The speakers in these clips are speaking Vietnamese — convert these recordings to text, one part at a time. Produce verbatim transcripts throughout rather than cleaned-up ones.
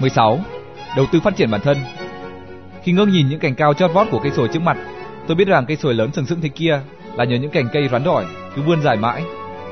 mười sáu. Đầu tư phát triển bản thân. Khi ngước nhìn những cành cao chót vót của cây sồi trước mặt, tôi biết rằng cây sồi lớn sừng sững thế kia là nhờ những cành cây rắn rỏi cứ vươn dài mãi.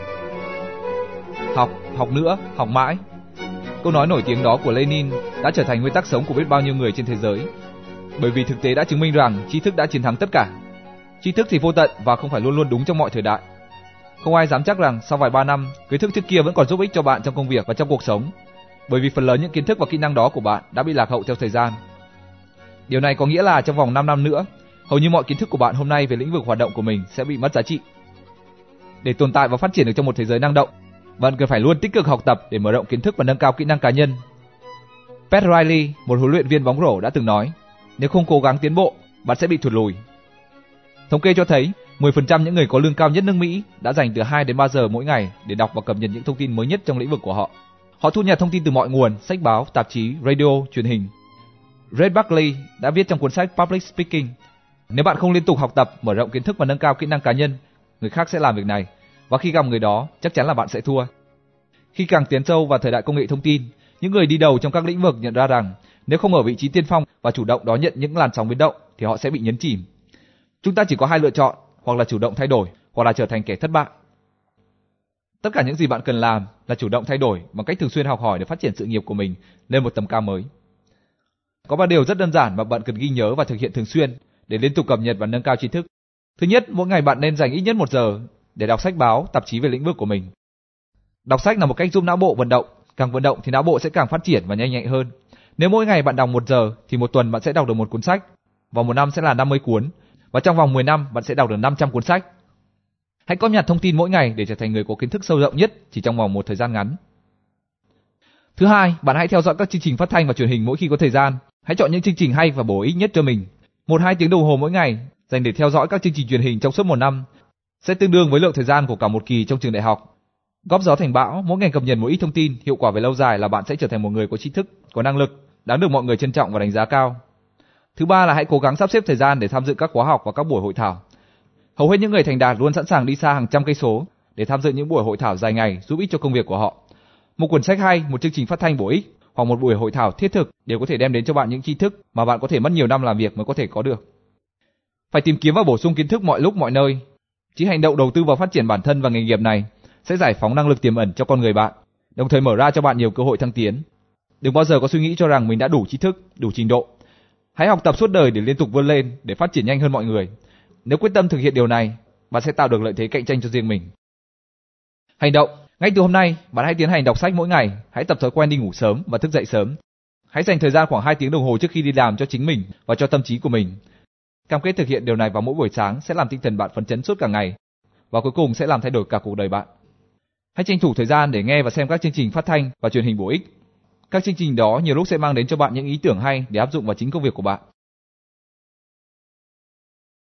Học, học nữa, học mãi. Câu nói nổi tiếng đó của Lenin đã trở thành nguyên tắc sống của biết bao nhiêu người trên thế giới. Bởi vì thực tế đã chứng minh rằng tri thức đã chiến thắng tất cả. Tri thức thì vô tận và không phải luôn luôn đúng trong mọi thời đại. Không ai dám chắc rằng sau vài ba năm, kiến thức trước kia vẫn còn giúp ích cho bạn trong công việc và trong cuộc sống. Bởi vì phần lớn những kiến thức và kỹ năng đó của bạn đã bị lạc hậu theo thời gian. Điều này có nghĩa là trong vòng năm năm nữa, hầu như mọi kiến thức của bạn hôm nay về lĩnh vực hoạt động của mình sẽ bị mất giá trị. Để tồn tại và phát triển được trong một thế giới năng động, bạn cần phải luôn tích cực học tập để mở rộng kiến thức và nâng cao kỹ năng cá nhân. Pat Riley, một huấn luyện viên bóng rổ đã từng nói, nếu không cố gắng tiến bộ, bạn sẽ bị thụt lùi. Thống kê cho thấy, mười phần trăm những người có lương cao nhất nước Mỹ đã dành từ hai đến ba giờ mỗi ngày để đọc và cập nhật những thông tin mới nhất trong lĩnh vực của họ. Họ thu nhặt thông tin từ mọi nguồn, sách báo, tạp chí, radio, truyền hình. Ray Buckley đã viết trong cuốn sách Public Speaking, nếu bạn không liên tục học tập, mở rộng kiến thức và nâng cao kỹ năng cá nhân, người khác sẽ làm việc này, và khi gặp người đó, chắc chắn là bạn sẽ thua. Khi càng tiến sâu vào thời đại công nghệ thông tin, những người đi đầu trong các lĩnh vực nhận ra rằng nếu không ở vị trí tiên phong và chủ động đón nhận những làn sóng biến động thì họ sẽ bị nhấn chìm. Chúng ta chỉ có hai lựa chọn, hoặc là chủ động thay đổi, hoặc là trở thành kẻ thất bại. Tất cả những gì bạn cần làm là chủ động thay đổi bằng cách thường xuyên học hỏi để phát triển sự nghiệp của mình lên một tầm cao mới. Có ba điều rất đơn giản mà bạn cần ghi nhớ và thực hiện thường xuyên để liên tục cập nhật và nâng cao tri thức. Thứ nhất, mỗi ngày bạn nên dành ít nhất một giờ để đọc sách báo, tạp chí về lĩnh vực của mình. Đọc sách là một cách giúp não bộ vận động, càng vận động thì não bộ sẽ càng phát triển và nhanh nhạy hơn. Nếu mỗi ngày bạn đọc một giờ thì một tuần bạn sẽ đọc được một cuốn sách, và một năm sẽ là năm mươi cuốn, và trong vòng mười năm bạn sẽ đọc được năm trăm cuốn sách. Hãy cóp nhặt thông tin mỗi ngày để trở thành người có kiến thức sâu rộng nhất chỉ trong vòng một thời gian ngắn. Thứ hai, bạn hãy theo dõi các chương trình phát thanh và truyền hình mỗi khi có thời gian. Hãy chọn những chương trình hay và bổ ích nhất cho mình. Một hai tiếng đồng hồ mỗi ngày dành để theo dõi các chương trình truyền hình trong suốt một năm sẽ tương đương với lượng thời gian của cả một kỳ trong trường đại học. Góp gió thành bão, mỗi ngày cập nhật một ít thông tin, hiệu quả về lâu dài là bạn sẽ trở thành một người có tri thức, có năng lực, đáng được mọi người trân trọng và đánh giá cao. Thứ ba là hãy cố gắng sắp xếp thời gian để tham dự các khóa học và các buổi hội thảo. Hầu hết những người thành đạt luôn sẵn sàng đi xa hàng trăm cây số để tham dự những buổi hội thảo dài ngày giúp ích cho công việc của họ. Một cuốn sách hay, một chương trình phát thanh bổ ích hoặc một buổi hội thảo thiết thực đều có thể đem đến cho bạn những tri thức mà bạn có thể mất nhiều năm làm việc mới có thể có được. Phải tìm kiếm và bổ sung kiến thức mọi lúc mọi nơi. Chỉ hành động đầu tư vào phát triển bản thân và nghề nghiệp này sẽ giải phóng năng lực tiềm ẩn cho con người bạn, đồng thời mở ra cho bạn nhiều cơ hội thăng tiến. Đừng bao giờ có suy nghĩ cho rằng mình đã đủ tri thức, đủ trình độ. Hãy học tập suốt đời để liên tục vươn lên, để phát triển nhanh hơn mọi người. Nếu quyết tâm thực hiện điều này, bạn sẽ tạo được lợi thế cạnh tranh cho riêng mình. Hành động. Ngay từ hôm nay, bạn hãy tiến hành đọc sách mỗi ngày. Hãy tập thói quen đi ngủ sớm và thức dậy sớm. Hãy dành thời gian khoảng hai tiếng đồng hồ trước khi đi làm cho chính mình và cho tâm trí của mình. Cam kết thực hiện điều này vào mỗi buổi sáng sẽ làm tinh thần bạn phấn chấn suốt cả ngày, và cuối cùng sẽ làm thay đổi cả cuộc đời bạn. Hãy tranh thủ thời gian để nghe và xem các chương trình phát thanh và truyền hình bổ ích. Các chương trình đó nhiều lúc sẽ mang đến cho bạn những ý tưởng hay để áp dụng vào chính công việc của bạn.